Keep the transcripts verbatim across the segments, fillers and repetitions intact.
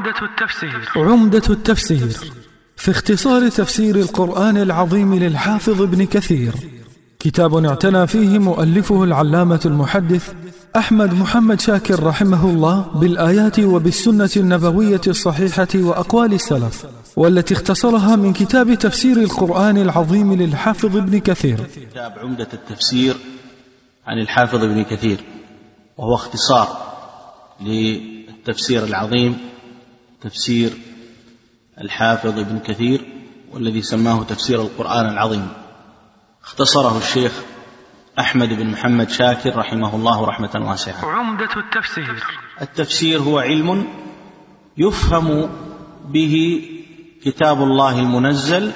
عمدة التفسير عمدة التفسير في اختصار تفسير القرآن العظيم للحافظ ابن كثير، كتاب اعتنى فيه مؤلفه العلامة المحدث أحمد محمد شاكر رحمه الله بالآيات وبالسنة النبوية الصحيحة وأقوال السلف، والتي اختصرها من كتاب تفسير القرآن العظيم للحافظ ابن كثير. كتاب عمدة التفسير عن الحافظ ابن كثير، وهو اختصار للتفسير العظيم تفسير الحافظ ابن كثير، والذي سماه تفسير القرآن العظيم. اختصره الشيخ أحمد بن محمد شاكر رحمه الله رحمة واسعة. عمدة التفسير التفسير هو علم يفهم به كتاب الله المنزل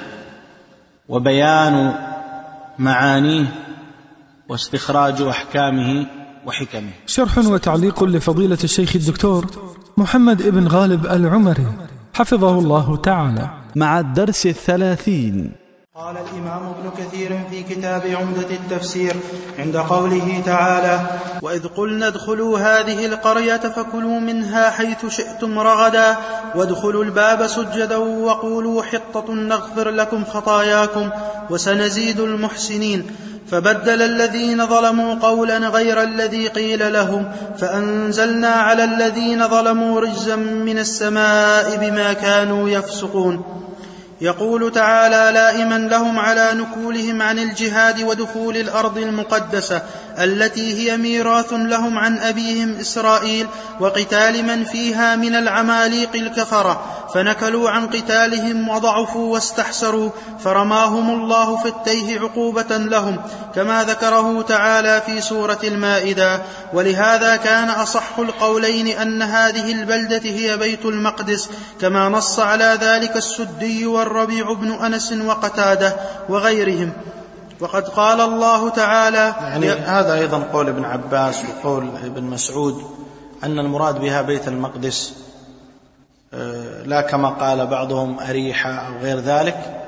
وبيان معانيه واستخراج أحكامه وحكمه. شرح وتعليق لفضيلة الشيخ الدكتور محمد ابن غالب العمري حفظه الله تعالى، مع الدرس الثلاثين. قال الإمام ابن كثير في كتاب عمدة التفسير عند قوله تعالى: وإذ قلنا ادخلوا هذه القرية فكلوا منها حيث شئتم رغدا وادخلوا الباب سجدا وقولوا حطة نغفر لكم خطاياكم وسنزيد المحسنين. فبدل الذين ظلموا قولا غير الذي قيل لهم فأنزلنا على الذين ظلموا رجزا من السماء بما كانوا يفسقون. يقول تعالى لائما لهم على نكولهم عن الجهاد ودخول الأرض المقدسة التي هي ميراث لهم عن أبيهم إسرائيل وقتال من فيها من العماليق الكفرة، فنكلوا عن قتالهم وضعفوا واستحسروا فرماهم الله في التيه عقوبة لهم، كما ذكره تعالى في سورة المائدة. ولهذا كان أصح القولين أن هذه البلدة هي بيت المقدس، كما نص على ذلك السدي والربيع بن أنس وقتادة وغيرهم. وقد قال الله تعالى، يعني هذا أيضا قول ابن عباس وقول ابن مسعود أن المراد بها بيت المقدس، لا كما قال بعضهم أريحة أو غير ذلك.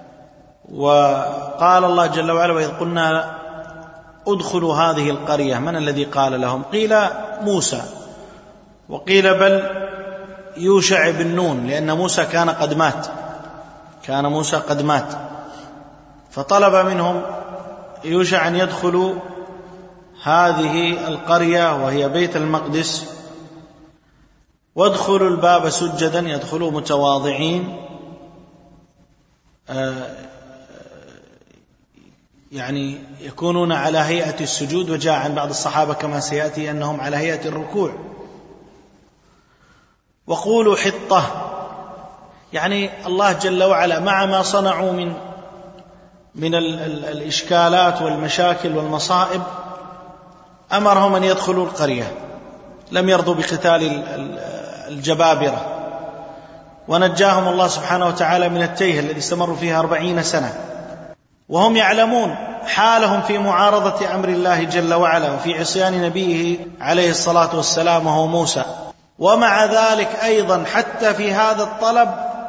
وقال الله جل وعلا: وإذ قلنا ادخلوا هذه القرية، من الذي قال لهم؟ قيل موسى، وقيل بل يوشع بن نون، لأن موسى كان قد مات كان موسى قد مات فطلب منهم يوشع أن يدخلوا هذه القرية وهي بيت المقدس، وادخلوا الباب سجدا، يدخلوا متواضعين، يعني يكونون على هيئة السجود، وجاء عن بعض الصحابة كما سيأتي أنهم على هيئة الركوع. وقولوا حطة، يعني الله جل وعلا مع ما صنعوا من من الإشكالات والمشاكل والمصائب أمرهم أن يدخلوا القرية، لم يرضوا بقتال الجبابرة، ونجاهم الله سبحانه وتعالى من التيه الذي استمروا فيها أربعين سنة، وهم يعلمون حالهم في معارضة أمر الله جل وعلا وفي عصيان نبيه عليه الصلاة والسلام وهو موسى. ومع ذلك أيضا حتى في هذا الطلب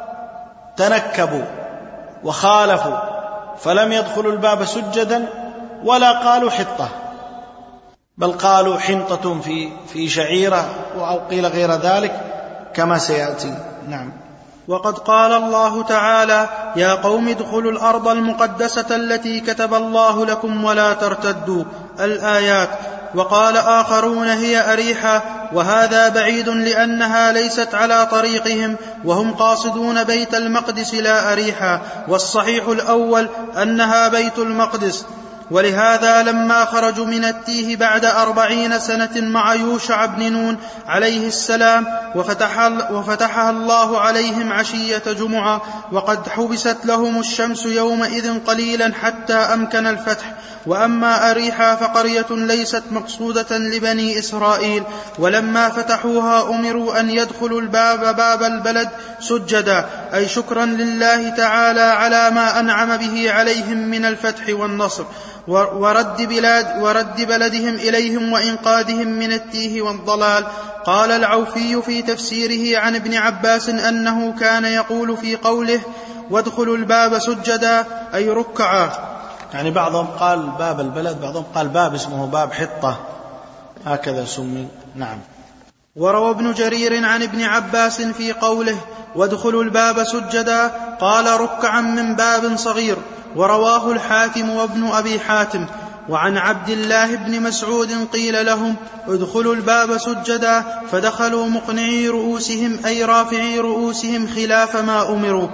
تنكبوا وخالفوا، فلم يدخلوا الباب سجدا ولا قالوا حطة، بل قالوا حنطة في في شعيرة أو قيل غير ذلك كما سيأتي. نعم. وقد قال الله تعالى: يا قوم ادخلوا الأرض المقدسة التي كتب الله لكم ولا ترتدوا، الآيات. وقال آخرون هي أريحة، وهذا بعيد لأنها ليست على طريقهم وهم قاصدون بيت المقدس لا أريحة، والصحيح الأول أنها بيت المقدس. ولهذا لما خرجوا من التيه بعد أربعين سنة مع يوشع بن نون عليه السلام وفتح وفتحها الله عليهم عشية جمعة، وقد حبست لهم الشمس يومئذ قليلا حتى أمكن الفتح. وأما أريحة فقرية ليست مقصودة لبني إسرائيل، ولما فتحوها أمروا أن يدخلوا الباب باب البلد سجدا، أي شكرا لله تعالى على ما أنعم به عليهم من الفتح والنصر ورد, بلاد ورد بلدهم إليهم وإنقاذهم من التيه والضلال. قال العوفي في تفسيره عن ابن عباس أنه كان يقول في قوله وادخلوا الباب سجدا أي ركعا، يعني بعضهم قال باب البلد، بعضهم قال باب اسمه باب حطة، هكذا سمي. نعم. وروى ابن جرير عن ابن عباس في قوله وادخلوا الباب سجدا قال ركعا من باب صغير، ورواه الحاكم وابن أبي حاتم. وعن عبد الله بن مسعود قيل لهم ادخلوا الباب سجدا فدخلوا مقنعي رؤوسهم أي رافعي رؤوسهم خلاف ما أمروا.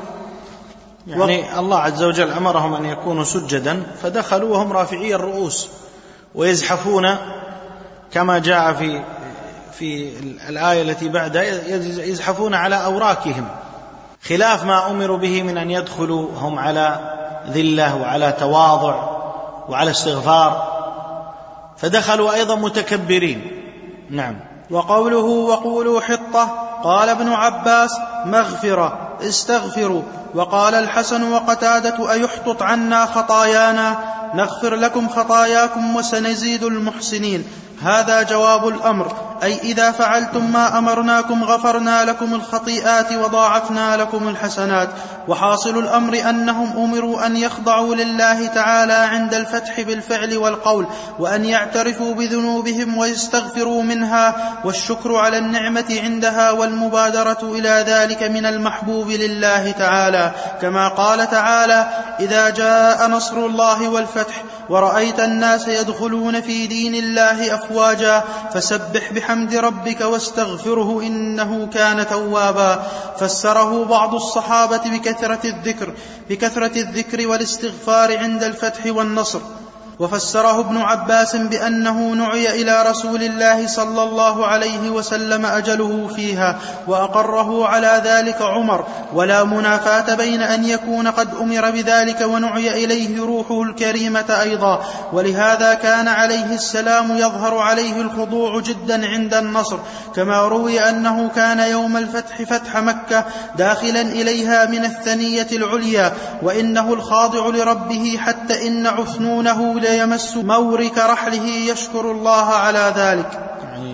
يعني الله عز وجل أمرهم أن يكونوا سجدا فدخلوا وهم رافعي الرؤوس ويزحفون كما جاء في في الآية التي بعدها يزحفون على أوراكهم خلاف ما أمروا به من أن يدخلوا هم على ذلة وعلى تواضع وعلى استغفار، فدخلوا أيضا متكبرين. نعم. وقوله وقولوا حطة قال ابن عباس مغفرة استغفروا. وقال الحسن وقتادة أيحطط عنا خطايانا نغفر لكم خطاياكم وسنزيد المحسنين. هذا جواب الأمر، أي إذا فعلتم ما أمرناكم غفرنا لكم الخطيئات وضاعفنا لكم الحسنات. وحاصل الأمر أنهم أمروا أن يخضعوا لله تعالى عند الفتح بالفعل والقول، وأن يعترفوا بذنوبهم ويستغفروا منها، والشكر على النعمة عندها والمبادرة إلى ذلك من المحبوب لله تعالى، كما قال تعالى إذا جاء نصر الله والفتح ورأيت الناس يدخلون في دين الله أفواجا فسبح بحمد ربك واستغفره إنه كان توابا. فسره بعض الصحابة بكثرة الذكر بكثرة الذكر والاستغفار عند الفتح والنصر، وفسره ابن عباس بأنه نعي إلى رسول الله صلى الله عليه وسلم أجله فيها وأقره على ذلك عمر، ولا منافاة بين أن يكون قد أمر بذلك ونعي إليه روحه الكريمة أيضا. ولهذا كان عليه السلام يظهر عليه الخضوع جدا عند النصر، كما روي أنه كان يوم الفتح فتح مكة داخلا إليها من الثنية العليا وإنه الخاضع لربه حتى إن عثنونه يمس مورك رحله يشكر الله على ذلك. يعني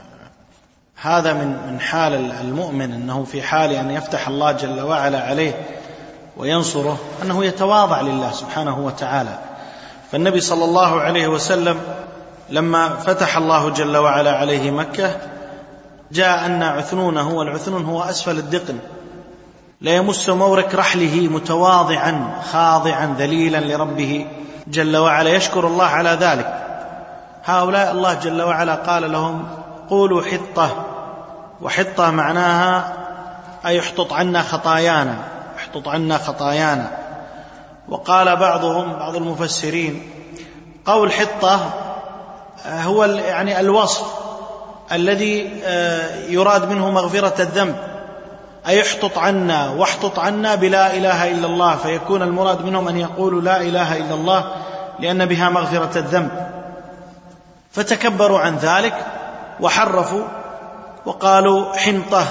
هذا من من حال المؤمن، أنه في حال أن يفتح الله جل وعلا عليه وينصره أنه يتواضع لله سبحانه وتعالى. فالنبي صلى الله عليه وسلم لما فتح الله جل وعلا عليه مكة جاء أن عثنونه، والعثنون هو أسفل الدقن، لا يمس مورك رحله متواضعا خاضعا ذليلا لربه جل وعلا يشكر الله على ذلك. هؤلاء الله جل وعلا قال لهم قولوا حطة، وحطة معناها أي احطط عنا خطايانا احطط عنا خطايانا. وقال بعضهم بعض المفسرين قول حطة هو يعني الوصف الذي يراد منه مغفرة الذنب، أي احطط عنا واحطط عنا بلا إله إلا الله، فيكون المراد منهم أن يقولوا لا إله إلا الله لأن بها مغفرة الذنب، فتكبروا عن ذلك وحرفوا وقالوا حنطة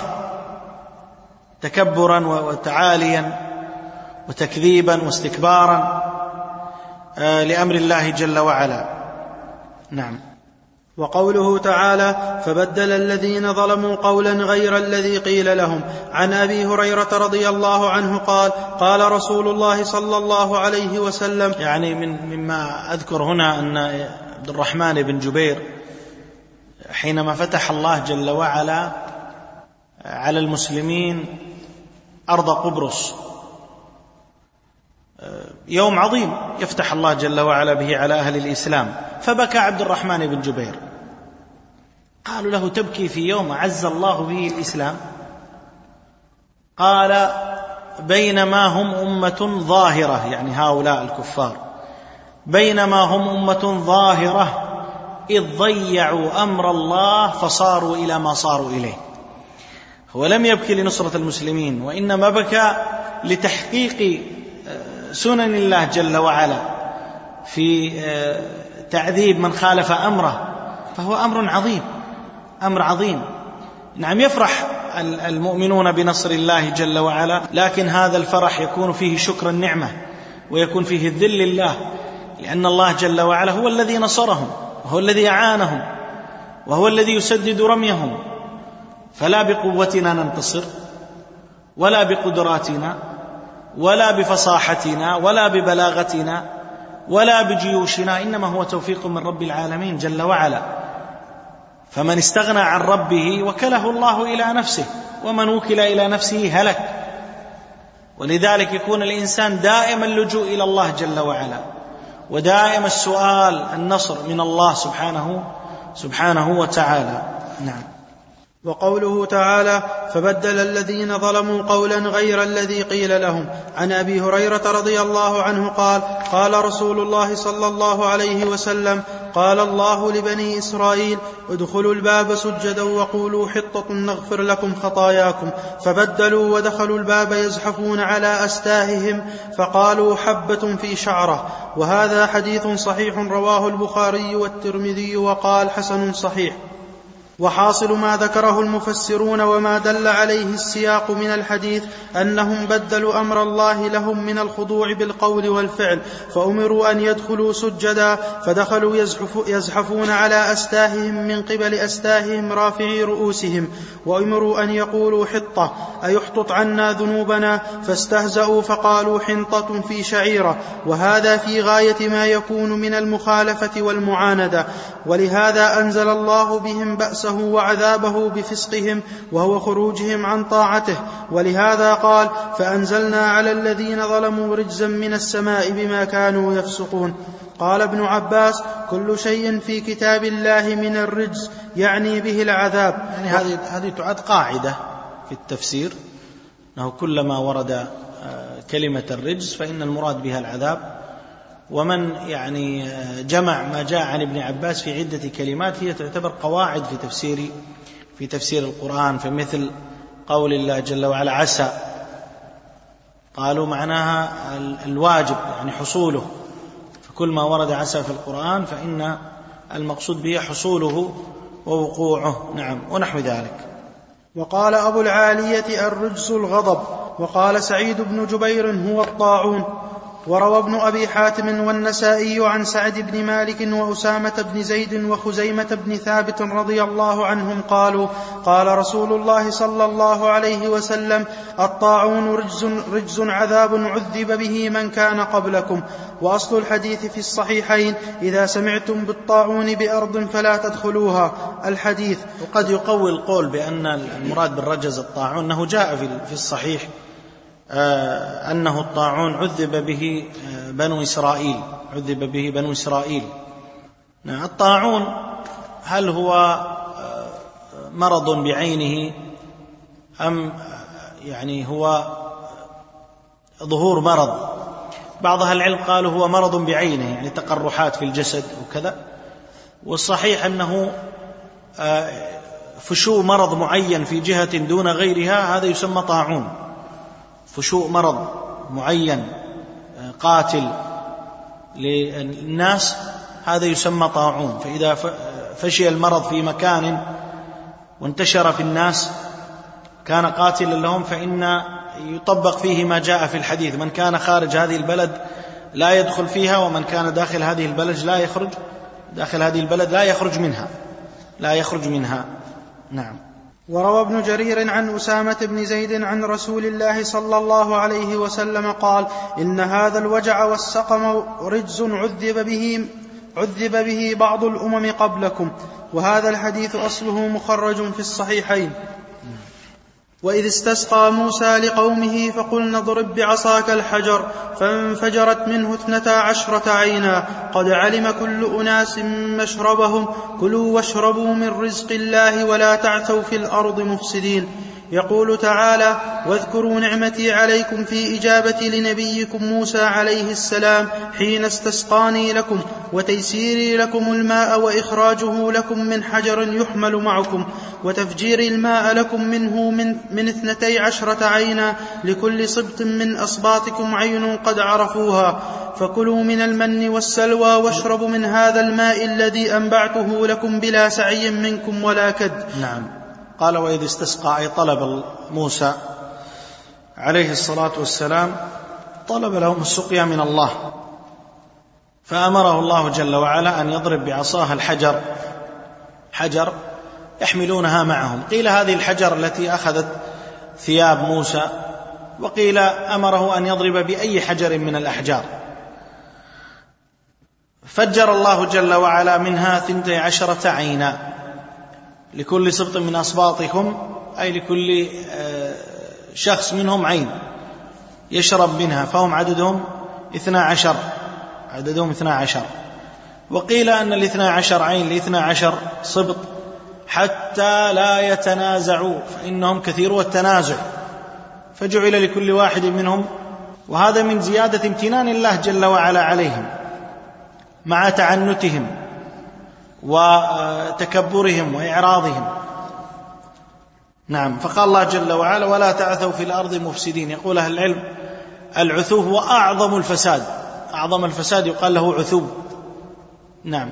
تكبرا وتعاليا وتكذيبا واستكبارا لأمر الله جل وعلا. نعم. وقوله تعالى فبدل الذين ظلموا قولا غير الذي قيل لهم. عن أبي هريرة رضي الله عنه قال قال رسول الله صلى الله عليه وسلم، يعني من مما أذكر هنا أن عبد الرحمن بن جبير حينما فتح الله جل وعلا على المسلمين أرض قبرص، يوم عظيم يفتح الله جل وعلا به على أهل الإسلام، فبكى عبد الرحمن بن جبير. قالوا له تبكي في يوم أعز الله به الإسلام؟ قال بينما هم أمة ظاهرة، يعني هؤلاء الكفار، بينما هم أمة ظاهرة إذ ضيعوا أمر الله فصاروا إلى ما صاروا إليه. هو لم يبكي لنصرة المسلمين، وإنما بكى لتحقيق سنن الله جل وعلا في تعذيب من خالف أمره، فهو أمر عظيم أمر عظيم. نعم يفرح المؤمنون بنصر الله جل وعلا، لكن هذا الفرح يكون فيه شكر النعمة ويكون فيه الذل لله، لأن الله جل وعلا هو الذي نصرهم وهو الذي أعانهم وهو الذي يسدد رميهم، فلا بقوتنا ننتصر ولا بقدراتنا ولا بفصاحتنا ولا ببلاغتنا ولا بجيوشنا، إنما هو توفيق من رب العالمين جل وعلا. فمن استغنى عن ربه وكله الله إلى نفسه، ومن وكل إلى نفسه هلك. ولذلك يكون الإنسان دائما اللجوء إلى الله جل وعلا، ودائما السؤال النصر من الله سبحانه سبحانه وتعالى. نعم. وقوله تعالى: فبدل الذين ظلموا قولا غير الذي قيل لهم. عن أبي هريرة رضي الله عنه قال: قال رسول الله صلى الله عليه وسلم: قال الله لبني إسرائيل: ادخلوا الباب سجدا وقولوا حطة نغفر لكم خطاياكم، فبدلوا ودخلوا الباب يزحفون على أستاههم فقالوا حبة في شعرة. وهذا حديث صحيح رواه البخاري والترمذي وقال حسن صحيح. وحاصل ما ذكره المفسرون وما دل عليه السياق من الحديث أنهم بدلوا أمر الله لهم من الخضوع بالقول والفعل، فأمروا أن يدخلوا سجدا فدخلوا يزحفون على أستاههم من قبل أستاههم رافعي رؤوسهم، وأمروا أن يقولوا حطة أيحطط عنا ذنوبنا، فاستهزأوا فقالوا حنطة في شعيرة. وهذا في غاية ما يكون من المخالفة والمعاندة، ولهذا أنزل الله بهم بأسه وعذابه بفسقهم وهو خروجهم عن طاعته. ولهذا قال: فأنزلنا على الذين ظلموا رجزا من السماء بما كانوا يفسقون. قال ابن عباس: كل شيء في كتاب الله من الرجز يعني به العذاب. يعني هذه هذه تعد قاعدة في التفسير، أنه كلما ورد كلمة الرجز فإن المراد بها العذاب. ومن يعني جمع ما جاء عن ابن عباس في عدة كلمات هي تعتبر قواعد في تفسير في تفسير القرآن. فمثل قول الله جل وعلا عسى، قالوا معناها الواجب يعني حصوله، فكل ما ورد عسى في القرآن فإن المقصود به حصوله ووقوعه. نعم. ونحو ذلك. وقال أبو العالية: الرجز الغضب. وقال سعيد بن جبير: هو الطاعون. وروى ابن أبي حاتم والنسائي عن سعد بن مالك وأسامة بن زيد وخزيمة بن ثابت رضي الله عنهم قالوا: قال رسول الله صلى الله عليه وسلم: الطاعون رجز, رجز عذاب عذب به من كان قبلكم. وأصل الحديث في الصحيحين: إذا سمعتم بالطاعون بأرض فلا تدخلوها. الحديث. وقد يقوي القول بأن المراد بالرجز الطاعون أنه جاء في الصحيح أنه الطاعون عذب به بنو إسرائيل عذب به بنو إسرائيل. الطاعون هل هو مرض بعينه أم يعني هو ظهور مرض؟ بعض أهل العلم قالوا هو مرض بعينه، يعني تقرحات في الجسد وكذا. والصحيح أنه فشو مرض معين في جهة دون غيرها، هذا يسمى طاعون. فشو مرض معين قاتل للناس هذا يسمى طاعون. فإذا فشي المرض في مكان وانتشر في الناس كان قاتلا لهم، فإن يطبق فيه ما جاء في الحديث: من كان خارج هذه البلد لا يدخل فيها، ومن كان داخل هذه البلد لا يخرج داخل هذه البلد لا يخرج منها لا يخرج منها. نعم. وروى ابن جرير عن أسامة بن زيد عن رسول الله صلى الله عليه وسلم قال: إن هذا الوجع والسقم رجز عذب به, عذب به بعض الأمم قبلكم. وهذا الحديث أصله مخرج في الصحيحين. وإذ استسقى موسى لقومه فقلنا اضرب بعصاك الحجر فانفجرت منه اثنتا عشرة عينا قد علم كل أناس مشربهم كلوا واشربوا من رزق الله ولا تعثوا في الأرض مفسدين. يقول تعالى: واذكروا نعمتي عليكم في إجابتي لنبيكم موسى عليه السلام حين استسقاني لكم وتيسيري لكم الماء وإخراجه لكم من حجر يحمل معكم وتفجير الماء لكم منه من, من اثنتي عشرة عينا لكل سبط من أصباطكم عين قد عرفوها فكلوا من المن والسلوى واشربوا من هذا الماء الذي أنبعته لكم بلا سعي منكم ولا كد. نعم. قال: وإذ استسقى، أي طلب موسى عليه الصلاة والسلام، طلب لهم السقيا من الله، فأمره الله جل وعلا أن يضرب بعصاه الحجر، حجر يحملونها معهم. قيل هذه الحجر التي أخذت ثياب موسى، وقيل أمره أن يضرب بأي حجر من الأحجار. فجر الله جل وعلا منها ثنتي عشرة عينا، لكل سبط من أسباطكم، أي لكل شخص منهم عين يشرب منها، فهم عددهم اثنا عشر عددهم اثنا عشر. وقيل أن الاثنا عشر عين لاثنا عشر سبط حتى لا يتنازعوا، فإنهم كثيرو التنازع، فجعل لكل واحد منهم. وهذا من زيادة امتنان الله جل وعلا عليهم مع تعنتهم وتكبرهم وإعراضهم. نعم. فقال الله جل وعلا: ولا تعثوا في الأرض مفسدين. يقول أهل العلم: العثو هو أعظم الفساد، أعظم الفساد يقال له عثو. نعم.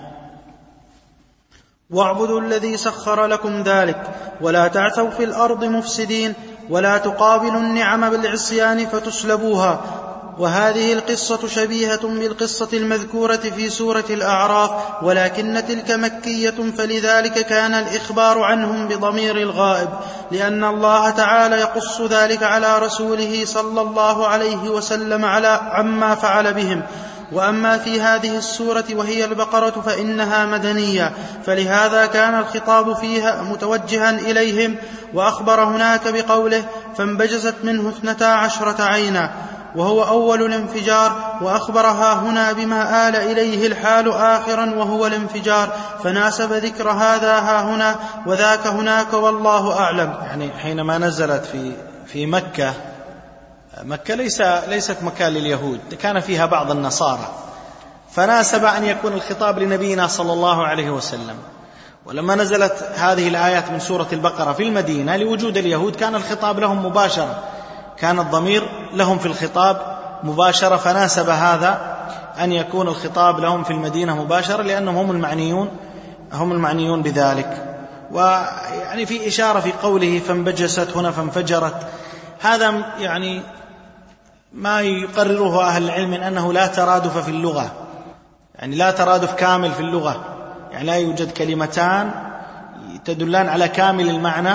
واعبدوا الذي سخر لكم ذلك ولا تعثوا في الأرض مفسدين ولا تقابلوا النعم بالعصيان فتسلبوها. وهذه القصة شبيهة بالقصة المذكورة في سورة الأعراف، ولكن تلك مكية، فلذلك كان الإخبار عنهم بضمير الغائب، لأن الله تعالى يقص ذلك على رسوله صلى الله عليه وسلم على عما فعل بهم. وأما في هذه السورة وهي البقرة فإنها مدنية، فلهذا كان الخطاب فيها متوجها إليهم. وأخبر هناك بقوله: فانبجست منه اثنتا عشرة عينا، وهو أول الانفجار، وأخبرها هنا بما آل إليه الحال آخرا وهو الانفجار، فناسب ذكر هذا ها هنا وذاك هناك، والله أعلم. يعني حينما نزلت في في مكة، مكة ليس ليست مكان لليهود، كان فيها بعض النصارى، فناسب أن يكون الخطاب لنبينا صلى الله عليه وسلم. ولما نزلت هذه الآيات من سورة البقرة في المدينة لوجود اليهود، كان الخطاب لهم مباشرة، كان الضمير لهم في الخطاب مباشرة، فناسب هذا أن يكون الخطاب لهم في المدينة مباشرة، لأنهم هم المعنيون هم المعنيون بذلك. ويعني في إشارة في قوله فانبجست هنا فانفجرت، هذا يعني ما يقرره أهل العلم من أنه لا ترادف في اللغة، يعني لا ترادف كامل في اللغة، يعني لا يوجد كلمتان تدلان على كامل المعنى،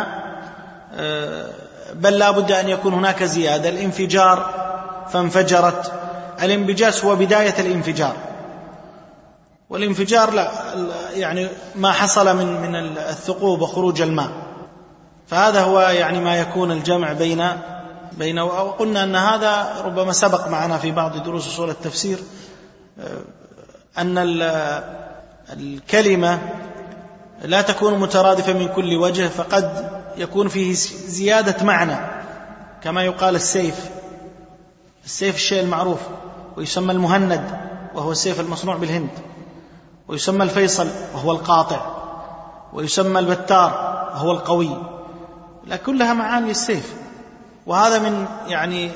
بل لا بد أن يكون هناك زيادة. الانفجار فانفجرت، الانبجاس هو بداية الانفجار، والانفجار لا يعني ما حصل من من الثقوب وخروج الماء، فهذا هو يعني ما يكون الجمع بين بين وقلنا أن هذا ربما سبق معنا في بعض دروس أصول التفسير، أن الكلمة لا تكون مترادفة من كل وجه، فقد يكون فيه زيادة معنى، كما يقال السيف السيف الشيء المعروف، ويسمى المهند وهو السيف المصنوع بالهند، ويسمى الفيصل وهو القاطع، ويسمى البتار وهو القوي، لا كلها معاني السيف. وهذا من يعني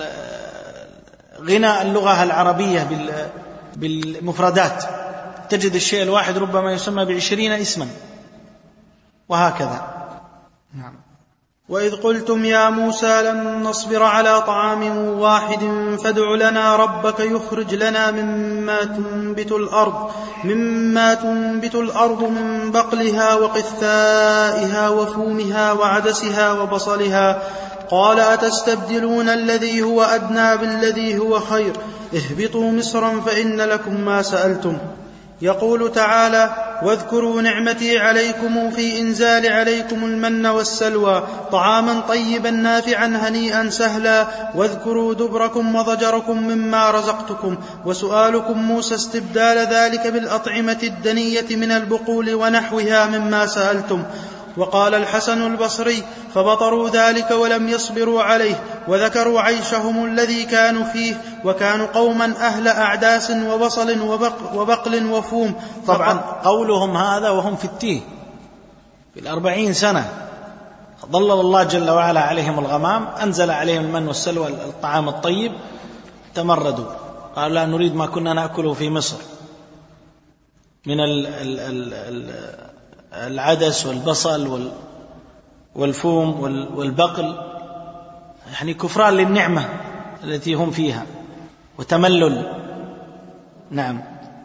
غنى اللغة العربية بالمفردات، تجد الشيء الواحد ربما يسمى بعشرين اسما وهكذا. نعم. وإذ قلتم يا موسى لن نصبر على طعام واحد فادع لنا ربك يخرج لنا مما تنبت الأرض مما تنبت الأرض من بقلها وقثائها وفومها وعدسها وبصلها قال أتستبدلون الذي هو أدنى بالذي هو خير اهبطوا مصرا فإن لكم ما سألتم. يقول تعالى واذكروا نعمتي عليكم في إنزال عليكم المن والسلوى طعاما طيبا نافعا هنيئا سهلا واذكروا دبركم وضجركم مما رزقتكم. وسؤالكم موسى استبدال ذلك بالأطعمة الدنية من البقول ونحوها مما سألتم. وقال الحسن البصري فبطروا ذلك ولم يصبروا عليه وذكروا عيشهم الذي كانوا فيه وكانوا قوما أهل أعداس وبصل وبقل وفوم. طبعا قولهم هذا وهم في التيه في الأربعين سنة ظلل الله جل وعلا عليهم الغمام، أنزل عليهم المن والسلوى الطعام الطيب، تمردوا قالوا لا نريد ما كنا نأكله في مصر من ال ال ال ال العدس والبصل والفوم والبقل، يعني كفران للنعمة التي هم فيها وتملل. نعم.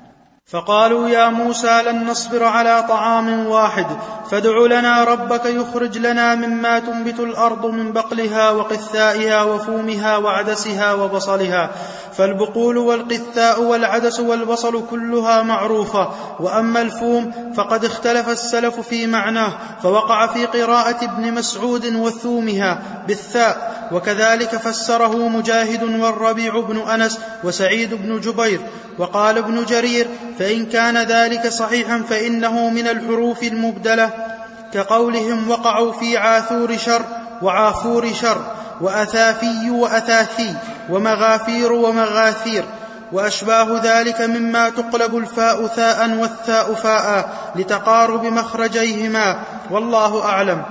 فقالوا يا موسى لن نصبر على طعام واحد فادع لنا ربك يخرج لنا مما تنبت الأرض من بقلها وقثائها وفومها وعدسها وبصلها. فالبقول والقثاء والعدس والبصل كلها معروفة، وأما الفوم فقد اختلف السلف في معناه، فوقع في قراءة ابن مسعود وثومها بالثاء، وكذلك فسره مجاهد والربيع بن أنس وسعيد بن جبير. وقال ابن جرير فإن كان ذلك صحيحا فإنه من الحروف المبدلة، كقولهم وقعوا في عاثور شر وعافور شر وأثافي وأثاثي ومغافير ومغاثير وأشباه ذلك مما تقلب الفاء ثاء والثاء فاء لتقارب مخرجيهما، والله أعلم.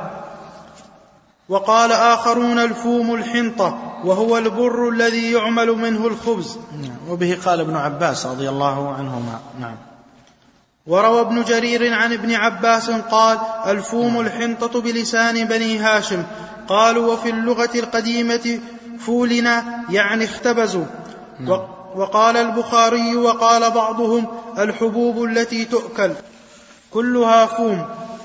وقال آخرون الفوم الحنطة وهو البر الذي يعمل منه الخبز. وبه قال ابن عباس رضي الله عنهما. نعم. وروى ابن جرير عن ابن عباس قال الفوم الحنطة بلسان بني هاشم. قالوا وفي اللغة القديمة فولنا يعني اختبزوا. وقال البخاري وقال بعضهم الحبوب التي تؤكل كلها فوم.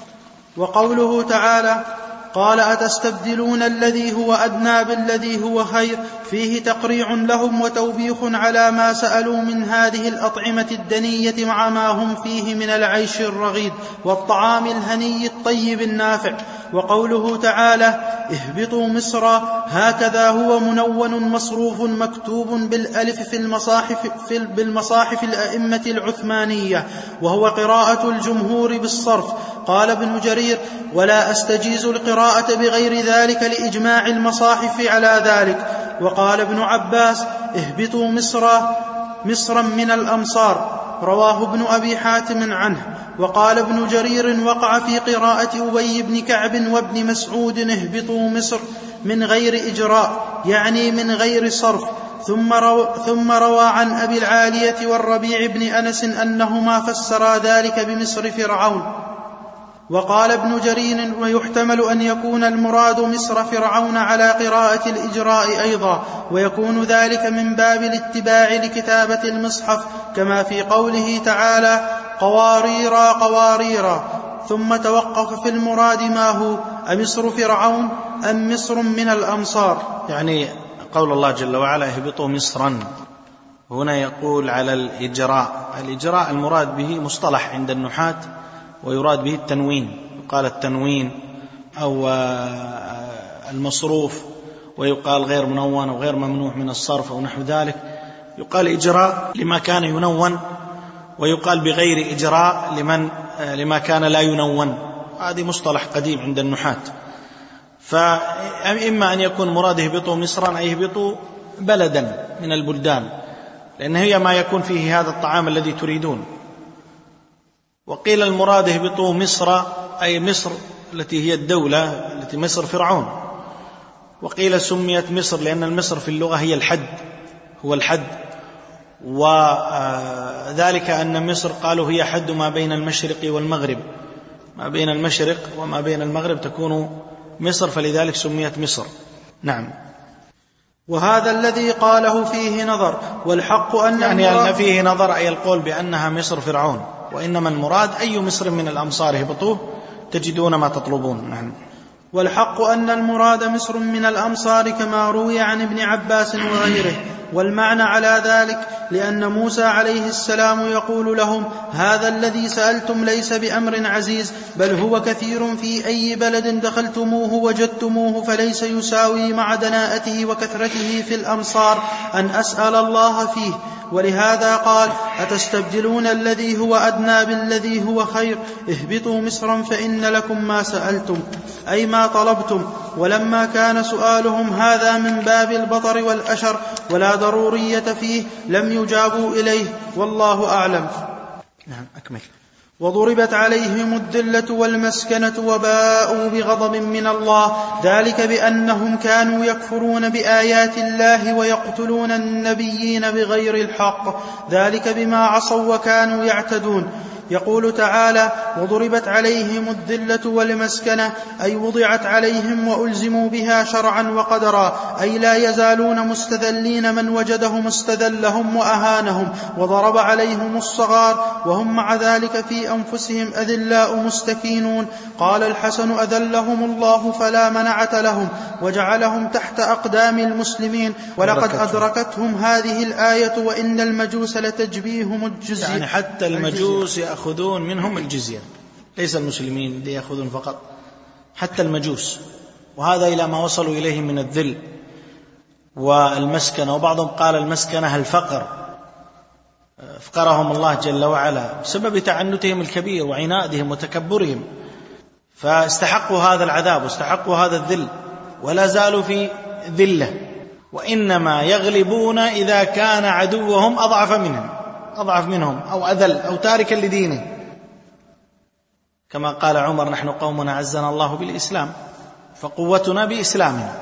وقوله تعالى قال أتستبدلون الذي هو أدنى بالذي هو خير فيه تقريع لهم وتوبيخ على ما سألوا من هذه الأطعمة الدنية مع ما هم فيه من العيش الرغيد والطعام الهني الطيب النافع. وقوله تعالى اهبطوا مصر هكذا هو منون مصروف مكتوب بالألف في المصاحف, في بالمصاحف الأئمة العثمانية، وهو قراءة الجمهور بالصرف. قال ابن جرير ولا أستجيز القراءة بغير ذلك لإجماع المصاحف على ذلك. وقال ابن عباس اهبطوا مصر مصرا من الأمصار، رواه ابن أبي حاتم عنه. وقال ابن جرير وقع في قراءة أبي بن كعب وابن مسعود اهبطوا مصر من غير إجراء يعني من غير صرف. ثم روى, ثم روى عن أبي العالية والربيع بن أنس أنهما فسرا ذلك بمصر فرعون. وقال ابن جرير ويحتمل أن يكون المراد مصر فرعون على قراءة الإجراء أيضا، ويكون ذلك من باب الاتباع لكتابة المصحف كما في قوله تعالى قواريرا قواريرا. ثم توقف في المراد ما هو أمصر فرعون أم مصر من الأمصار، يعني قول الله جل وعلا اهبطوا مصرا، هنا يقول على الإجراء. الإجراء المراد به مصطلح عند النحاة ويراد به التنوين، يقال التنوين أو المصروف، ويقال غير منون أو غير ممنوع من الصرف أو نحو ذلك. يقال إجراء لما كان ينون، ويقال بغير إجراء لمن لما كان لا ينون. هذه مصطلح قديم عند النحاة. فإما أن يكون مراد اهبطوا مصرا أي اهبطوا بلدا من البلدان، لأن هي ما يكون فيه هذا الطعام الذي تريدون. وقيل المراد اهبطوا مصر أي مصر التي هي الدولة التي مصر فرعون. وقيل سميت مصر لأن المصر في اللغة هي الحد، هو الحد، وذلك أن مصر قالوا هي حد ما بين المشرق والمغرب، ما بين المشرق وما بين المغرب تكون مصر، فلذلك سميت مصر. نعم. وهذا الذي قاله فيه نظر، والحق أن يعني أن فيه نظر أي القول بأنها مصر فرعون، وإنما المراد أي مصر من الأمصار اهبطوه تجدون ما تطلبون. نعم. والحق أن المراد مصر من الأمصار كما روي عن ابن عباس وغيره، والمعنى على ذلك لأن موسى عليه السلام يقول لهم هذا الذي سألتم ليس بأمر عزيز، بل هو كثير في أي بلد دخلتموه وجدتموه، فليس يساوي مع دناءته وكثرته في الأمصار أن أسأل الله فيه. ولهذا قال أتستبدلون الذي هو أدنى بالذي هو خير اهبطوا مصرا فإن لكم ما سألتم أي ما طلبتم. ولما كان سؤالهم هذا من باب البطر والأشر ولا ضرورية فيه لم يجابوا إليه، والله أعلم. نعم أكمل. وضربت عليهم الذلة والمسكنة وباءوا بغضب من الله، ذلك بأنهم كانوا يكفرون بآيات الله ويقتلون النبيين بغير الحق، ذلك بما عصوا وكانوا يعتدون. يقول تعالى: وضربت عليهم الذلة والمسكنة، أي وضعت عليهم وألزموا بها شرعا وقدرا، أي لا يزالون مستذلين، من وجدهم استذلهم وأهانهم وضرب عليهم الصغار، وهم مع ذلك في أنفسهم أذلاء مستكينون. قال الحسن: أذلهم الله فلا منعة لهم، وجعلهم تحت أقدام المسلمين، ولقد أدركتهم هذه الآية وإن المجوس لتجبيهم الجزية. يعني حتى المجوس يأخذون منهم الجزية، ليس المسلمين اللي يأخذون فقط، حتى المجوس، وهذا إلى ما وصلوا إليه من الذل والمسكنة. وبعضهم قال المسكنة الفقر، فقرهم الله جل وعلا بسبب تعنتهم الكبير وعنادهم وتكبرهم، فاستحقوا هذا العذاب واستحقوا هذا الذل، ولا زالوا في ذلة، وإنما يغلبون إذا كان عدوهم أضعف منهم أضعف منهم أو أذل أو تاركا لدينه، كما قال عمر: نحن قوم أعزنا الله بالإسلام فقوتنا بإسلامنا،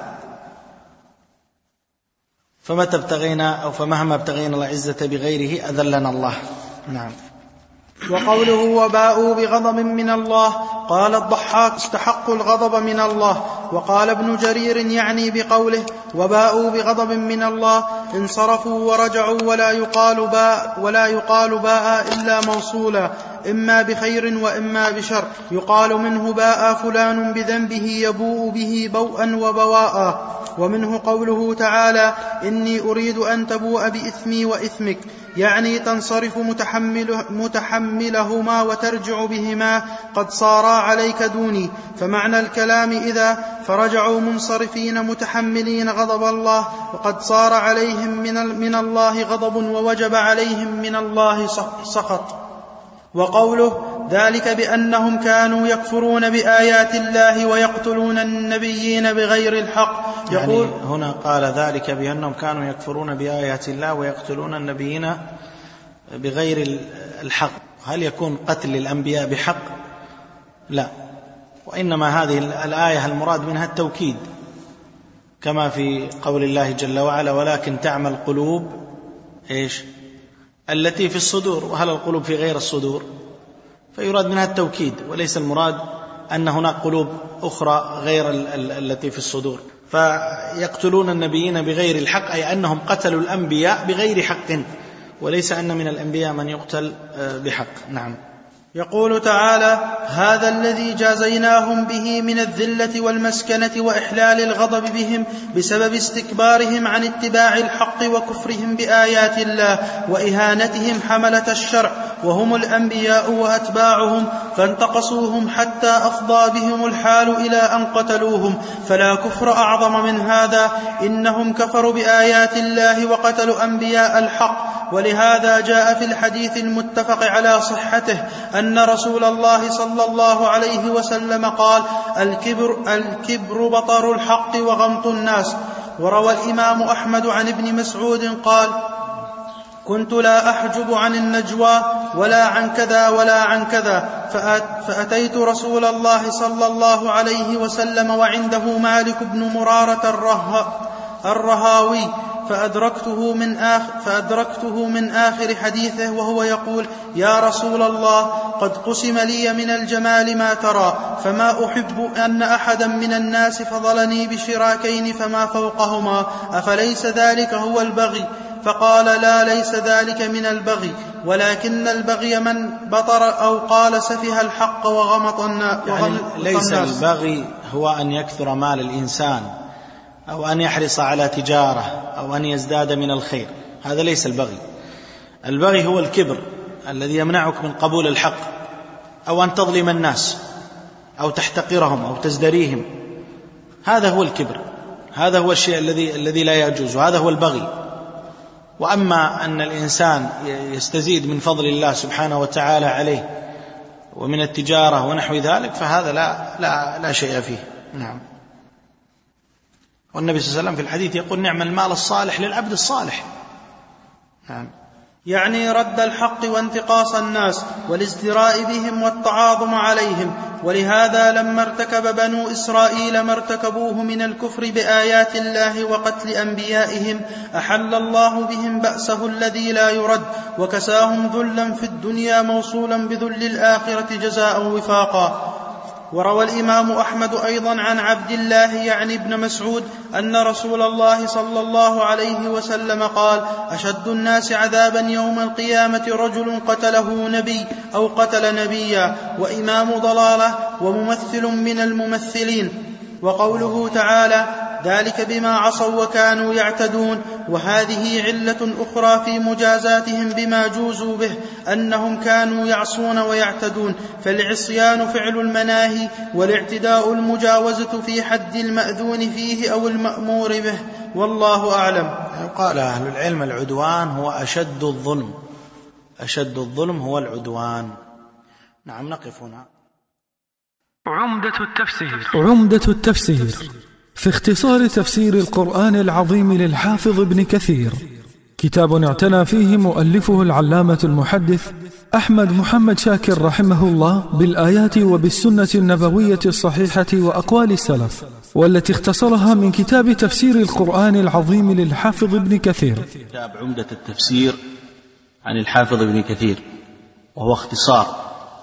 فمتى ابتغينا أو فمهما ابتغينا العزة بغيره أذلنا الله. نعم. وقوله: وباءوا بغضب من الله، قال الضحاك: استحقوا الغضب من الله. وقال ابن جرير يعني بقوله: وباءوا بغضب من الله، انصرفوا ورجعوا، ولا يقال باء ولا يقال باء إلا موصولا، إما بخير وإما بشر، يقال منه باء فلان بذنبه يبوء به بوءا وبواء. ومنه قوله تعالى: إني أريد أن تبوء بإثمي وإثمك، يعني تنصرف متحمله متحملهما وترجع بهما، قد صارا عليك دوني. فمعنى الكلام إذا فرجعوا منصرفين متحملين غضب الله، وقد صار عليهم من, من الله غضب ووجب عليهم من الله سخط. وقوله: ذلك بأنهم كانوا يكفرون بآيات الله ويقتلون النبيين بغير الحق. يقول يعني هنا قال ذلك بأنهم كانوا يكفرون بآيات الله ويقتلون النبيين بغير الحق. هل يكون قتل الأنبياء بحق؟ لا، وإنما هذه الآية المراد منها التوكيد، كما في قول الله جل وعلا: ولكن تعمى القلوب إيش التي في الصدور. وهل القلوب في غير الصدور؟ فيراد منها التوكيد، وليس المراد أن هناك قلوب أخرى غير التي في الصدور. فيقتلون النبيين بغير الحق، أي أنهم قتلوا الأنبياء بغير حق، وليس أن من الأنبياء من يقتل بحق. نعم. يقول تعالى: هذا الذي جازيناهم به من الذلة والمسكنة وإحلال الغضب بهم بسبب استكبارهم عن اتباع الحق وكفرهم بآيات الله وإهانتهم حملة الشرع، وهم الأنبياء وأتباعهم، فانتقصوهم حتى أفضى بهم الحال إلى أن قتلوهم، فلا كفر أعظم من هذا. إنهم كفروا بآيات الله وقتلوا أنبياء الحق. ولهذا جاء في الحديث المتفق على صحته أن رسول الله صلى الله عليه وسلم قال: الكبر, الكبر بطر الحق وغمط الناس. وروى الإمام أحمد عن ابن مسعود قال: كنت لا أحجب عن النجوى ولا عن كذا ولا عن كذا، فأتيت رسول الله صلى الله عليه وسلم وعنده مالك بن مرارة الرهاوي، فأدركته من آخر, فأدركته من آخر حديثه وهو يقول: يا رسول الله، قد قسم لي من الجمال ما ترى، فما أحب أن أحدا من الناس فضلني بشراكين فما فوقهما، أفليس ذلك هو البغي؟ فقال: لا، ليس ذلك من البغي، ولكن البغي من بطر أو قال سفه الحق وغمط الناس. يعني ليس البغي هو أن يكثر مال الإنسان أو أن يحرص على تجارة أو أن يزداد من الخير، هذا ليس البغي. البغي هو الكبر الذي يمنعك من قبول الحق، أو أن تظلم الناس أو تحتقرهم أو تزدريهم، هذا هو الكبر، هذا هو الشيء الذي الذي لا يجوز، وهذا هو البغي. وأما أن الإنسان يستزيد من فضل الله سبحانه وتعالى عليه ومن التجارة ونحو ذلك، فهذا لا, لا, لا شيء فيه. نعم. والنبي صلى الله عليه وسلم في الحديث يقول: نعم المال الصالح للعبد الصالح. نعم. يعني رد الحق وانتقاص الناس والازدراء بهم والتعاظم عليهم. ولهذا لما ارتكب بنو إسرائيل ما ارتكبوه من الكفر بآيات الله وقتل أنبيائهم أحل الله بهم بأسه الذي لا يرد، وكساهم ذلا في الدنيا موصولا بذل الآخرة جزاء وفاقا. وروى الإمام أحمد أيضا عن عبد الله يعني ابن مسعود أن رسول الله صلى الله عليه وسلم قال: أشد الناس عذابا يوم القيامة رجل قتله نبي أو قتل نبيا وإمام ضلالة وممثل من الممثلين. وقوله تعالى: ذلك بما عصوا وكانوا يعتدون. وهذه علة أخرى في مجازاتهم بما جوزوا به، أنهم كانوا يعصون ويعتدون، فالعصيان فعل المناهي، والاعتداء المجاوزة في حد المأذون فيه أو المأمور به، والله أعلم. قال أهل العلم: العدوان هو أشد الظلم، أشد الظلم هو العدوان. نعم، نقف هنا. عمدة التفسير. عمدة التفسير في اختصار تفسير القرآن العظيم للحافظ ابن كثير، كتاب اعتنى فيه مؤلفه العلامة المحدث أحمد محمد شاكر رحمه الله بالآيات وبالسنة النبوية الصحيحة وأقوال السلف، والتي اختصرها من كتاب تفسير القرآن العظيم للحافظ ابن كثير. كتاب عمدة التفسير عن الحافظ ابن كثير، وهو اختصار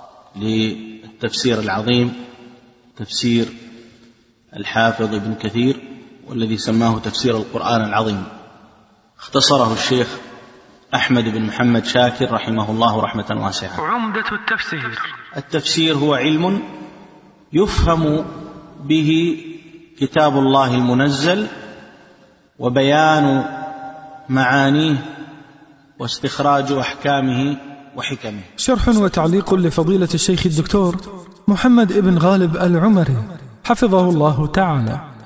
للتفسير العظيم تفسير الحافظ ابن كثير، والذي سماه تفسير القرآن العظيم. اختصره الشيخ أحمد بن محمد شاكر رحمه الله رحمة واسعة. عمدة التفسير. التفسير هو علم يفهم به كتاب الله المنزل وبيان معانيه واستخراج أحكامه وحكمه. شرح وتعليق لفضيلة الشيخ الدكتور محمد ابن غالب العمري حفظه الله تعالى.